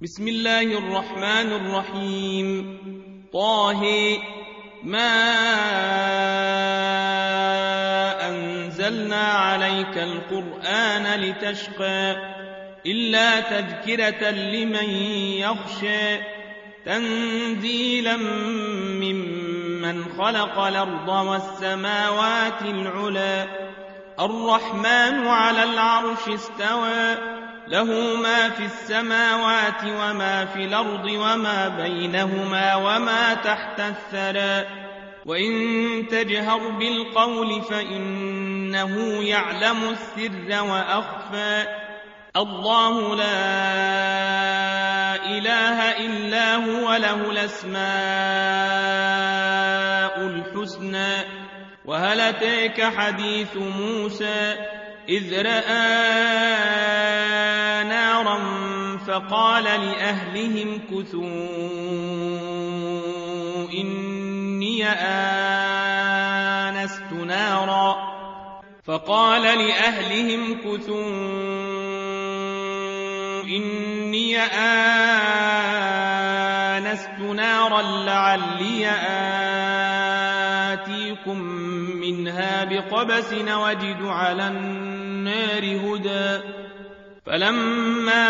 بسم الله الرحمن الرحيم. طه ما أنزلنا عليك القرآن لتشقى إلا تذكرة لمن يخشى تنزيلا ممن خلق الأرض والسماوات العلى الرحمن على العرش استوى له ما في السماوات وما في الأرض وما بينهما وما تحت الثرى وإن تجهر بالقول فإنه يعلم السر وأخفى الله لا إله إلا هو له الأسماء الحسنى وهل أتاك حديث موسى إذ رأى نارا فقال لأهلهم كثوا إني آنست نارا لعلي آتيكم منها بقبس وجد على النار هدى فلما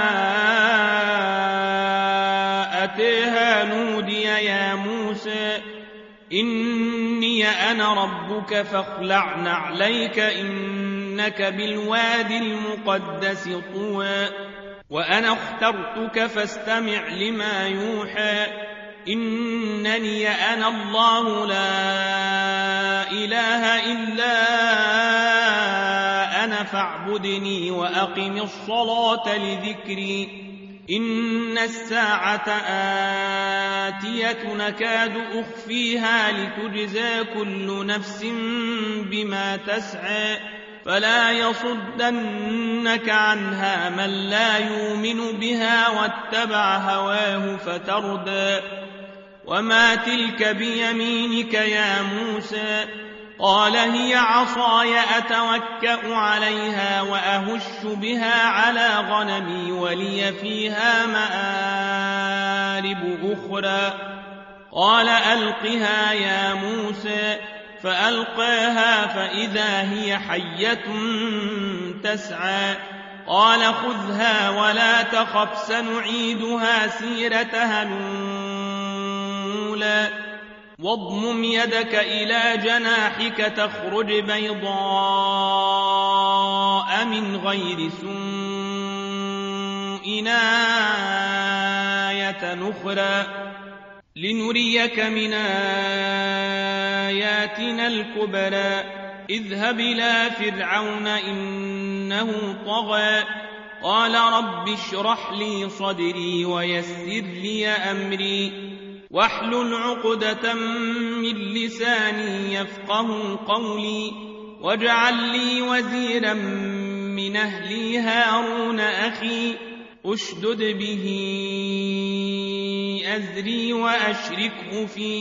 أتيها نودي يا موسى إني أنا ربك فاخلع نعليك إنك بالوادي المقدس طوى وأنا اخترتك فاستمع لما يوحى إنني أنا الله لا إله إلا أنا فاعبدني وأقم الصلاة لذكري إن الساعة آتية نكاد أخفيها لتجزى كل نفس بما تسعى فلا يصدنك عنها من لا يؤمن بها واتبع هواه فتردى وما تلك بيمينك يا موسى قال هي عصاي أتوكأ عليها وأهش بها على غنمي ولي فيها مآرب أخرى قال ألقها يا موسى فألقاها فإذا هي حية تسعى قال خذها ولا تخف سنعيدها سيرتها الأولى واضمم يدك إلى جناحك تخرج بيضاء من غير سوء آية أخرى لنريك من آياتنا الكبرى اذهب إلى فرعون إنه طغى قال رب اشرح لي صدري ويسر لي أمري واحلل عقدة من لساني يفقه قولي واجعل لي وزيرا من أهلي هارون أخي أشدد به أزري وأشركه في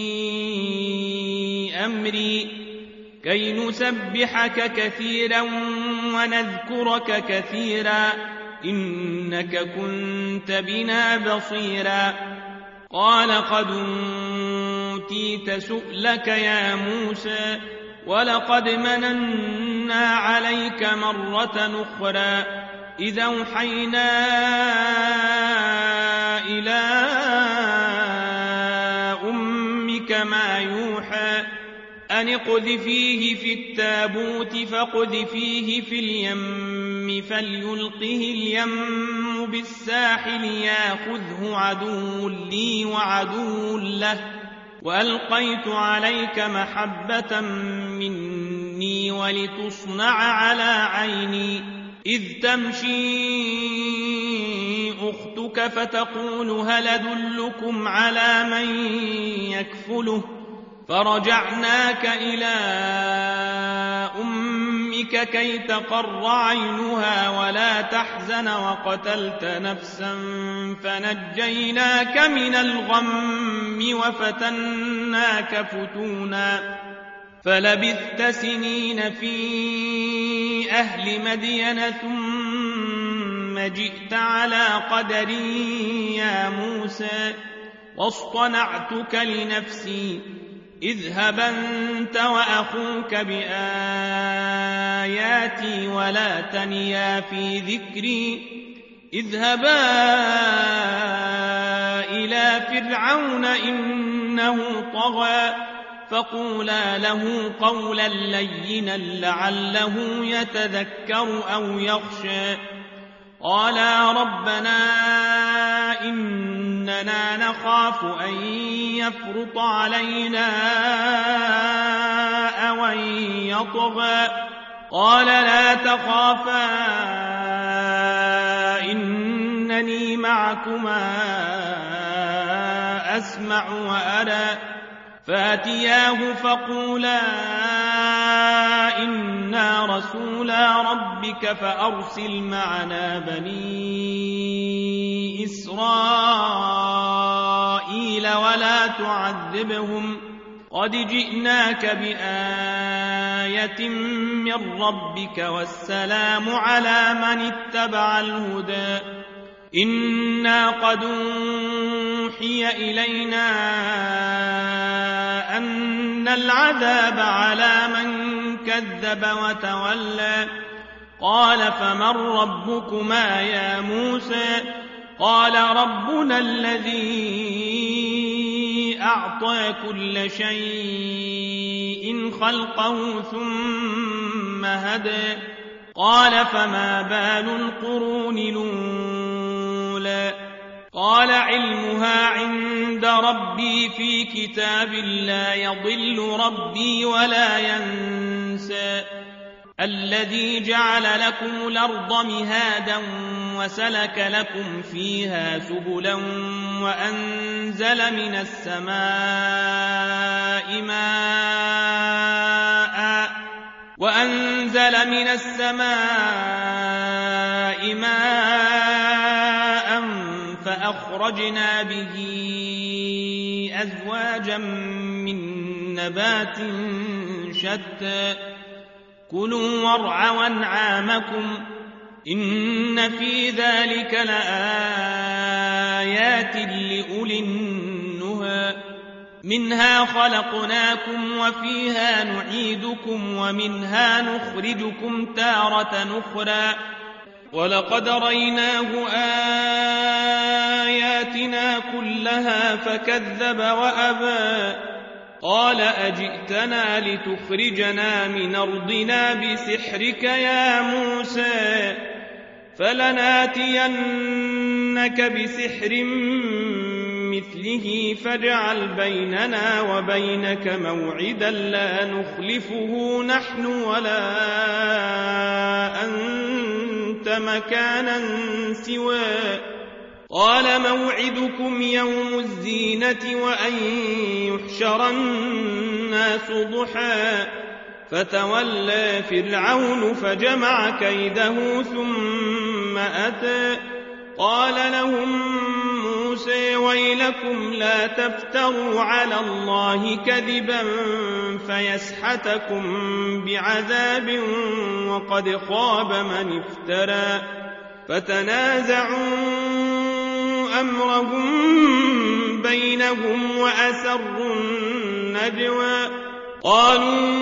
أمري كي نسبحك كثيرا ونذكرك كثيرا إنك كنت بنا بصيرا قال قد أوتيت سؤلك يا موسى ولقد مننا عليك مرة أخرى إذا أوحينا إلى أمك ما يوحى أن اقذفيه في التابوت فاقذفيه في اليم فليلقه اليم بالساحل ياخذه عدو لي وعدو له وألقيت عليك محبة مني ولتصنع على عيني إذ تمشي أختك فتقول هل أدلكم على من يكفله فرجعناك إلى أمك كي تقر عينها ولا تحزن وقتلت نفسا فنجيناك من الغم وفتناك فتونا فلبثت سنين في أهل مدين ثم ثم جئت على قدري يا موسى واصطنعتك لنفسي اذهب أنت وأخوك بآياتي ولا تنيا في ذكري اذهبا إلى فرعون إنه طغى فقولا له قولا لينا لعله يتذكر أو يخشى قالا ربنا إننا نخاف أن يفرط علينا أو أن يطغى قال لا تخافا إنني معكما أسمع وأرى فاتياه فقولا إنا رسولا ربك فأرسل معنا بني إسرائيل ولا تعذبهم قد جئناك بآية من ربك والسلام على من اتبع الهدى إنا قد أوحي إلينا أن العذاب على من كذب وتولى قال فمن ربكما يا موسى قال ربنا الذي أعطى كل شيء خلقه ثم هدى قال فما بال القرون الأولى قال علمها عند ربي في كتاب لا يضل ربي ولا ينسى الذي جعل لكم الأرض مهادا وسلك لكم فيها سبلا وأنزل من السماء ماء فأخرجنا به أزواجا من نبات شتى كلوا وارعوا أنعامكم إن في ذلك لآيات لأولي النهى منها خلقناكم وفيها نعيدكم ومنها نخرجكم تارة أخرى ولقد ريناه آياتنا كلها فكذب وأبى قال أجئتنا لتخرجنا من أرضنا بسحرك يا موسى فلناتينك بسحر مثله فاجعل بيننا وبينك موعدا لا نخلفه نحن ولا أنت مكانا سواه قال موعدكم يوم الزينة وأن يحشر الناس ضحى فتولى فرعون فجمع كيده ثم أتى قال لهم موسى ويلكم لا تفتروا على الله كذبا فيسحتكم بعذاب وقد خاب من افترى فتنازعوا أمرهم بينهم وأسروا النجوى قالوا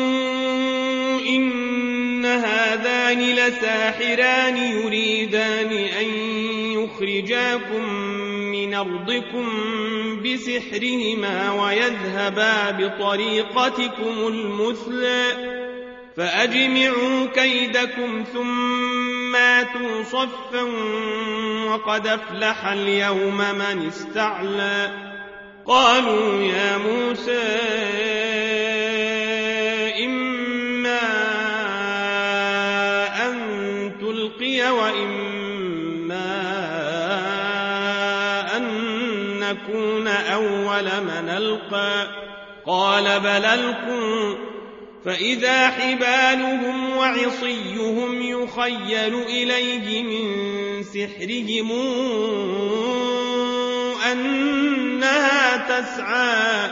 إن هذان لساحران يريدان أن يخرجاكم من أرضكم بسحرهما ويذهبا بطريقتكم المثلى فأجمعوا كيدكم ثم آتوا صفا وقد أفلح اليوم من استعلى قالوا يا موسى إما أن تلقي وإما أن نكون أول من ألقى قال بل ألقوا فإذا حبالهم وعصيهم يخيل إليه من سحرهم أنها تسعى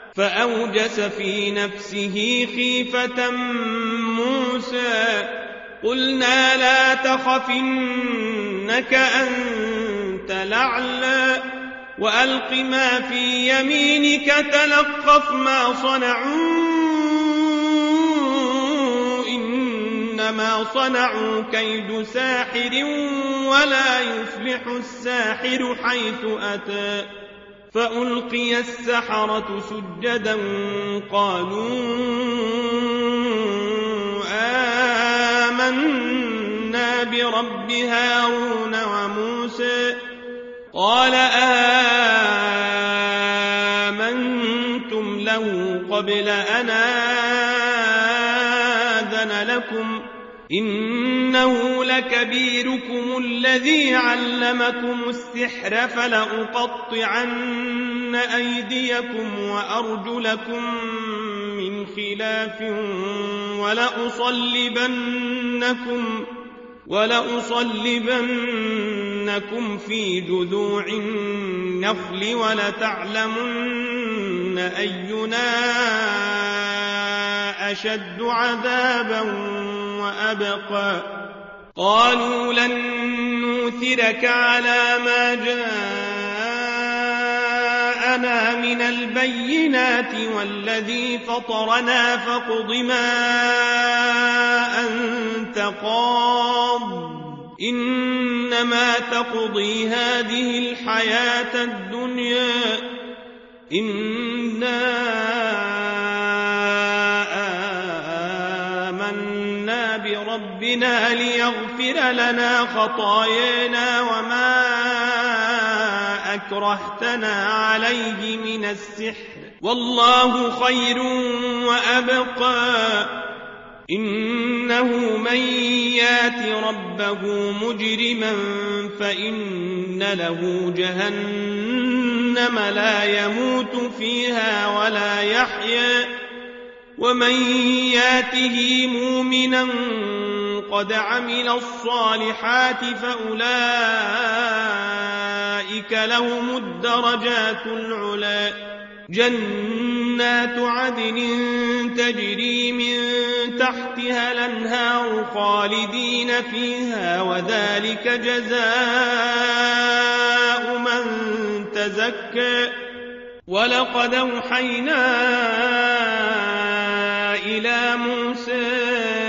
فأوجس في نفسه خيفة موسى قلنا لا تخف إنك أنت الأعلى وألق ما في يمينك تلقف ما صنعوا إنما صنعوا كيد ساحر ولا يفلح الساحر حيث أتى فألقي السحرة سجدا قالوا آمنا برب هارون وموسى قال آمنتم له قبل أن آذن لكم إنه لكبيركم الذي علمكم السحر فلأقطعن أيديكم وأرجلكم من خلاف ولأصلبنكم في جذوع النخل ولتعلمن أينا أشد عذابا وأبقى قالوا لن نؤثرك على ما جاءنا من البينات والذي فطرنا فاقض ما أنت قاض إنما تقضي هذه الحياة الدنيا إنا آمنا بربنا ليغفر لنا خطايانا وما أكرهتنا عليه من السحر والله خير وأبقى إنه من يات ربه مجرما فإن له جهنم لا يموت فيها ولا يحيا ومن ياته مؤمنا قد عمل الصالحات فأولئك لهم الدرجات العلى جنات عدن تجري من تحتها الأنهار خالدين فيها وذلك جزاء من تزكى ولقد أوحينا إلى موسى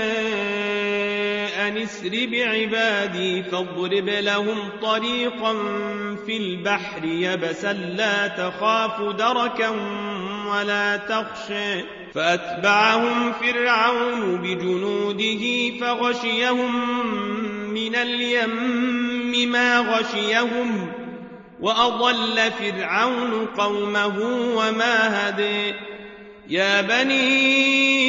أن اسر بعبادي فاضرب لهم طريقا في البحر يبسا لا تخاف دركا ولا تخشى فأتبعهم فرعون بجنوده فغشيهم من اليم ما غشيهم وأضل فرعون قومه وما هدي يا بني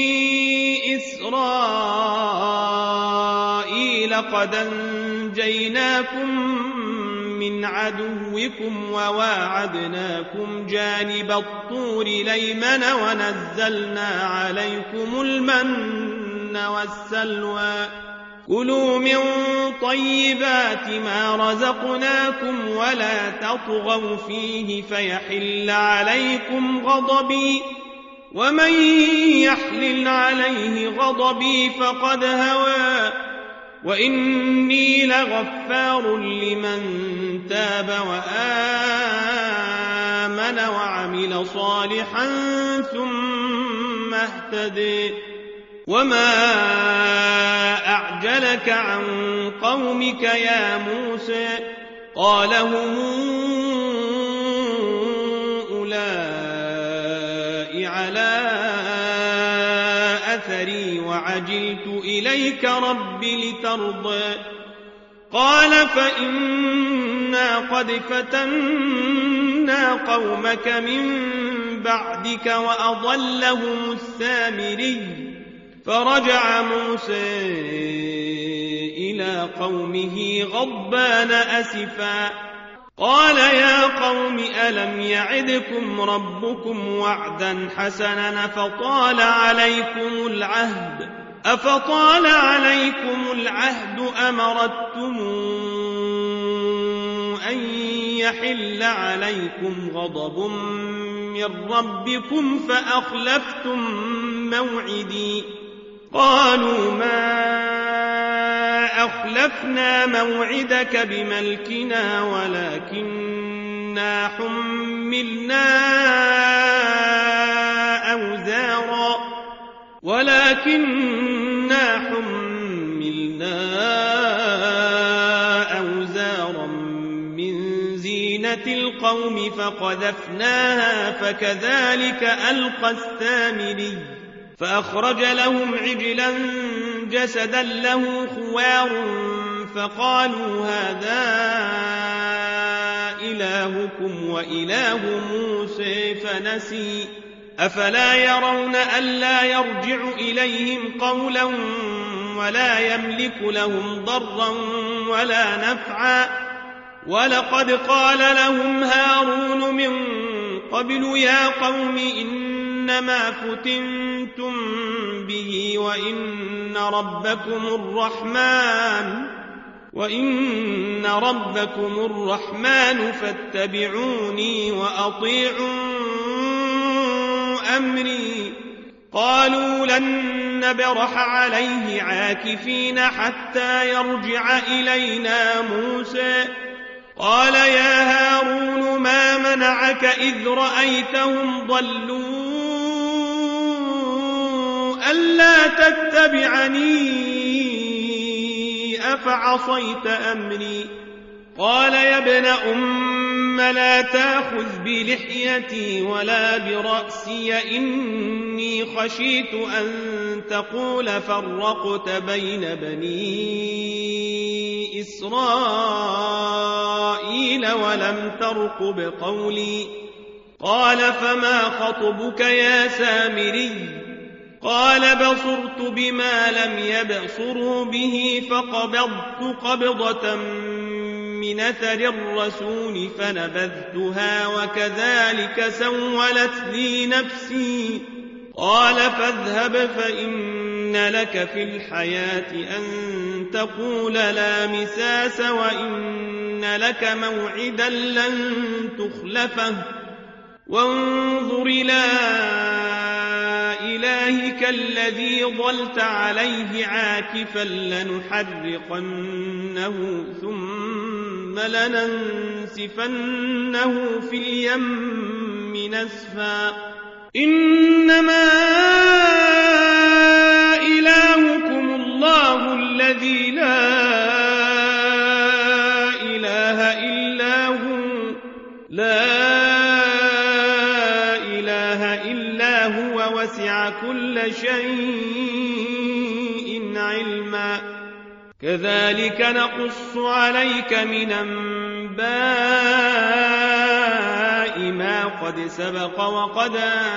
إسرائيل قد أنجيناكم من عدوكم وواعدناكم جانب الطور الأيمن ونزلنا عليكم المن والسلوى كلوا من طيبات ما رزقناكم ولا تطغوا فيه فيحل عليكم غضبي ومن يحلل عليه غضبي فقد هوى وإني لغفار لمن تاب وآمن وعمل صالحا ثم اهتدي وما أعجلك عن قومك يا موسى قال هم أولئك على أثري وعجلت إليك رب لترضى قال فإنا قد فتنا قومك من بعدك وأضلهم السامري فرجع موسى إلى قومه غضبان أسفا قال يا قوم ألم يعدكم ربكم وعدا حسنا أفطال عليكم العهد أمرتم أن يحل عليكم غضب من ربكم فأخلفتم موعدي قالوا ما أخلفنا موعدك بملكنا ولكننا حملنا أوزارا من زينة القوم فقذفناها فكذلك ألقى السامري فأخرج لهم عجلا جسدا له خوار فقالوا هذا إلهكم وإله موسى فنسي أفلا يرون ألا يرجع إليهم قولا ولا يملك لهم ضرا ولا نفعا ولقد قال لهم هارون من قبل يا قوم إنما فتنتم به وإن ربكم الرحمن فاتبعوني وأطيعوا أمري قالوا لن نبرح عليه عاكفين حتى يرجع إلينا موسى قال يا هارون ما منعك إذ رأيتهم ضلوا ألا تتبعني أفعصيت أمري قال يا ابن أم لا تأخذ بلحيتي ولا برأسي إني خشيت أن تقول فرقت بين بني إسرائيل ولم ترقب قولي قال فما خطبك يا سامري قال بصرت بما لم يبصروا به فقبضت قبضة من أثر الرسول فنبذتها وكذلك سولت لي نفسي قال فاذهب فإن لك في الحياة أن تقول لا مساس وإن لك موعدا لن تخلفه وانظر إلى إلهك الذي ظلت عليه عاكفا لنحرقنه ثم لننسفنه في اليم نسفا إنما إلهكم الله الذي لا إله إلا هو وسع كل شيء علما كذلك نقص عليك من أنباء ما قد سبق وقد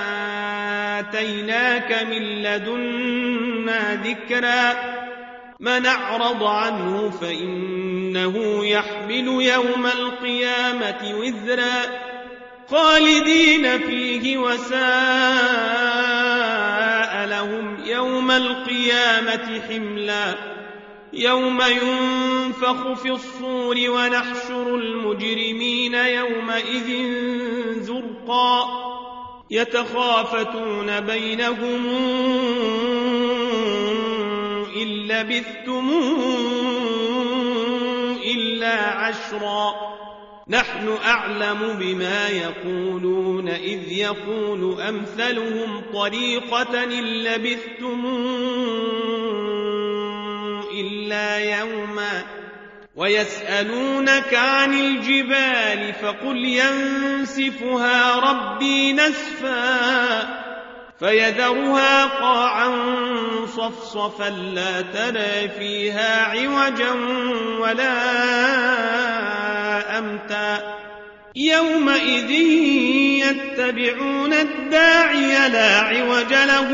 آتيناك من لدنا ذكرا من أعرض عنه فإنه يحمل يوم القيامة وزرا خالدين فيه وساء لهم يوم القيامة حملا يوم ينفخ في الصور ونحشر المجرمين يومئذ زرقا يتخافتون بينهم إن لبثتم إلا عشرا نحن أعلم بما يقولون إذ يقول أمثلهم طريقة إن لبثتم إلا يوما ويسألونك عن الجبال فقل ينسفها ربي نسفا فيذرها قاعا صفصفا لا ترى فيها عوجا ولا أمتا يومئذ يتبعون الداعي لا عوج له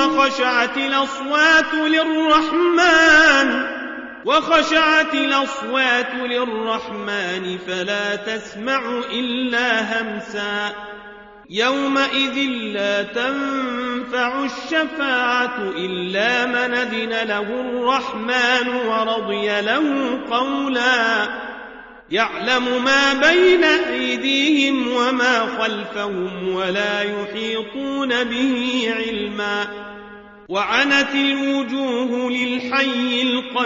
وخشعت الأصوات للرحمن فلا تسمع إلا همسا يومئذ لا تنفع الشفاعة إلا من أذن له الرحمن ورضي له قولا يعلم ما بين أيديهم وما خلفهم ولا يحيطون به علما وعنت الوجوه للحي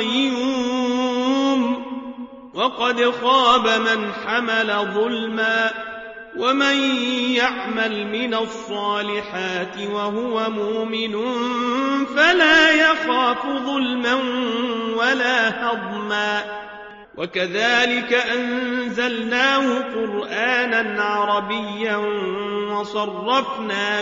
القيوم وقد خاب من حمل ظلما ومن يعمل من الصالحات وهو مؤمن فلا يخاف ظلما ولا هضما وكذلك أنزلناه قرآنا عربيا وصرفنا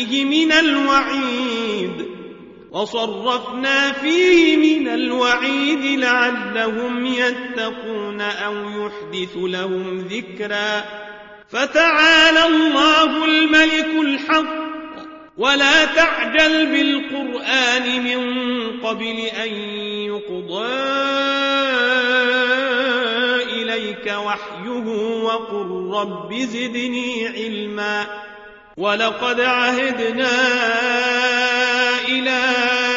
فيه من الوعيد لعلهم يتقون أو يحدث لهم ذكرا فتعالى الله الملك الحق ولا تعجل بالقرآن من قبل أن يقضى إليك وحيه وقل رب زدني علما ولقد عهدنا إلى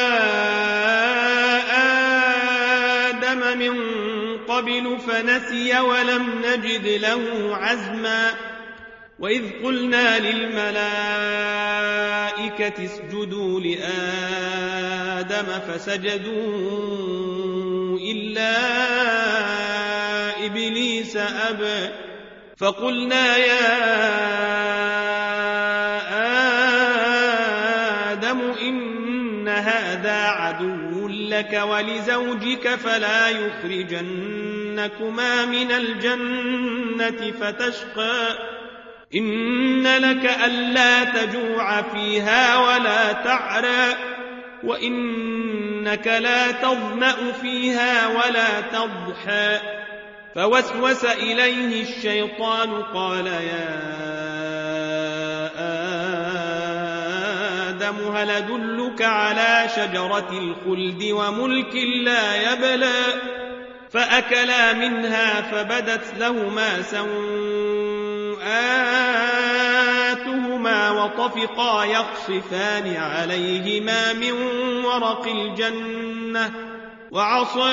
آدم من قبل فنسي ولم نجد له عزما وإذ قلنا للملائكة اسجدوا لآدم فسجدوا إلا إبليس أبى فقلنا يا آدم إن هذا عدو لك ولزوجك فلا يخرجنكما من الجنة فتشقى إن لك ألا تجوع فيها ولا تعرى وإنك لا تظمأ فيها ولا تضحى فوسوس إليه الشيطان قال يا آدم هل أدلك على شجرة الخلد وملك لا يبلى فأكلا منها فبدت لهما سوآتهما وطفقا يخصفان عليهما من ورق الجنة وعصى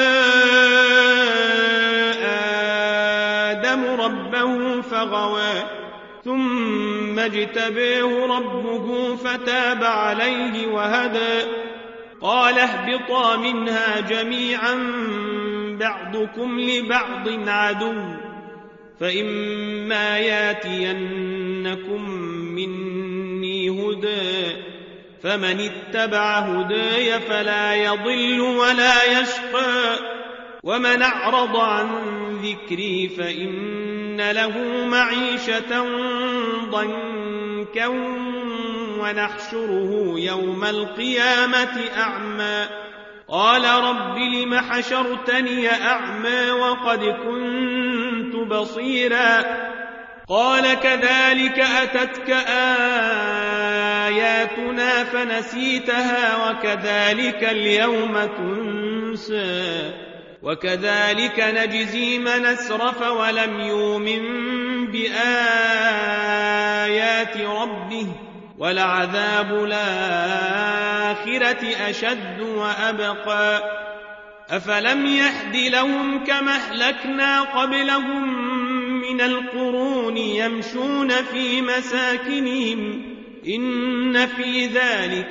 آدم ربه فغوى ثم اجتباه ربه فتاب عليه وهدى قال اهبطا منها جميعا بعضكم لبعض عدو فإما ياتينكم مني هدى فمن اتبع هداي فلا يضل ولا يشقى ومن أعرض عن ذكري فإن له معيشة ضنكا ونحشره يوم القيامة أعمى قال رب لم حشرتني أعمى وقد كنت بصيرا قال كذلك أتتك آياتنا فنسيتها وكذلك اليوم تنسى وكذلك نجزي من أسرف ولم يؤمن بآيات ربه ولعذاب الآخرة أشد وأبقى أفلم يهد لهم كما أهلكنا قبلهم من القرون يمشون في مساكنهم إن في ذلك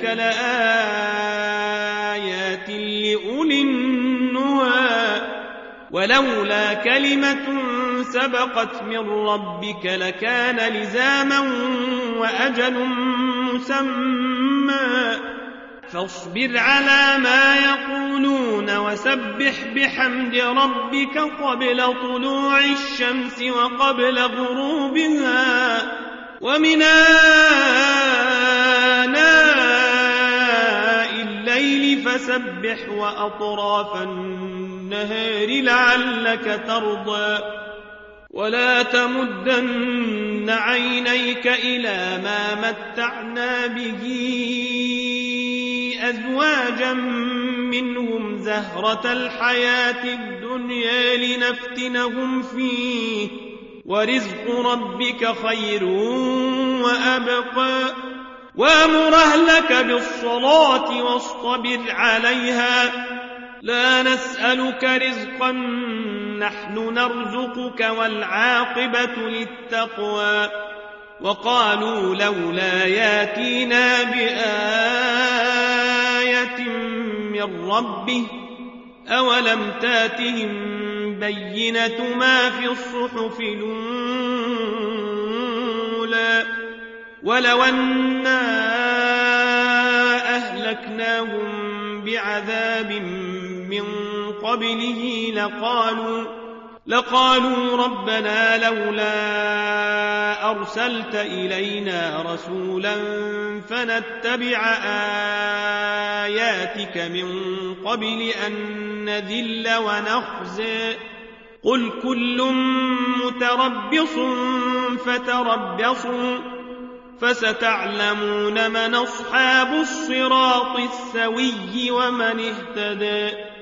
لآيات لأولي النهى ولولا كلمة سبقت من ربك لكان لزاما وأجل مسمى فاصبر على ما يقولون وسبح بحمد ربك قبل طلوع الشمس وقبل غروبها ومن آناء الليل فسبح وأطراف النهار لعلك ترضى ولا تمدن عينيك إلى ما متعنا به أزواجا منهم زهرة الحياة الدنيا لنفتنهم فيه ورزق ربك خير وأبقى وأمر أهلك بالصلاة واصطبر عليها لا نسألك رزقا نحن نرزقك والعاقبة للتقوى وقالوا لولا ياتينا بآية بآيات من ربه أولم تاتهم بينة ما في الصحف الأولى ولو أنا أهلكناهم بعذاب من قبله لقالوا ربنا لولا أرسلت إلينا رسولا فنتبع آياتك من قبل أن نذل ونخزى قل كل متربص فتربصوا فستعلمون من أصحاب الصراط السوي ومن اهتدى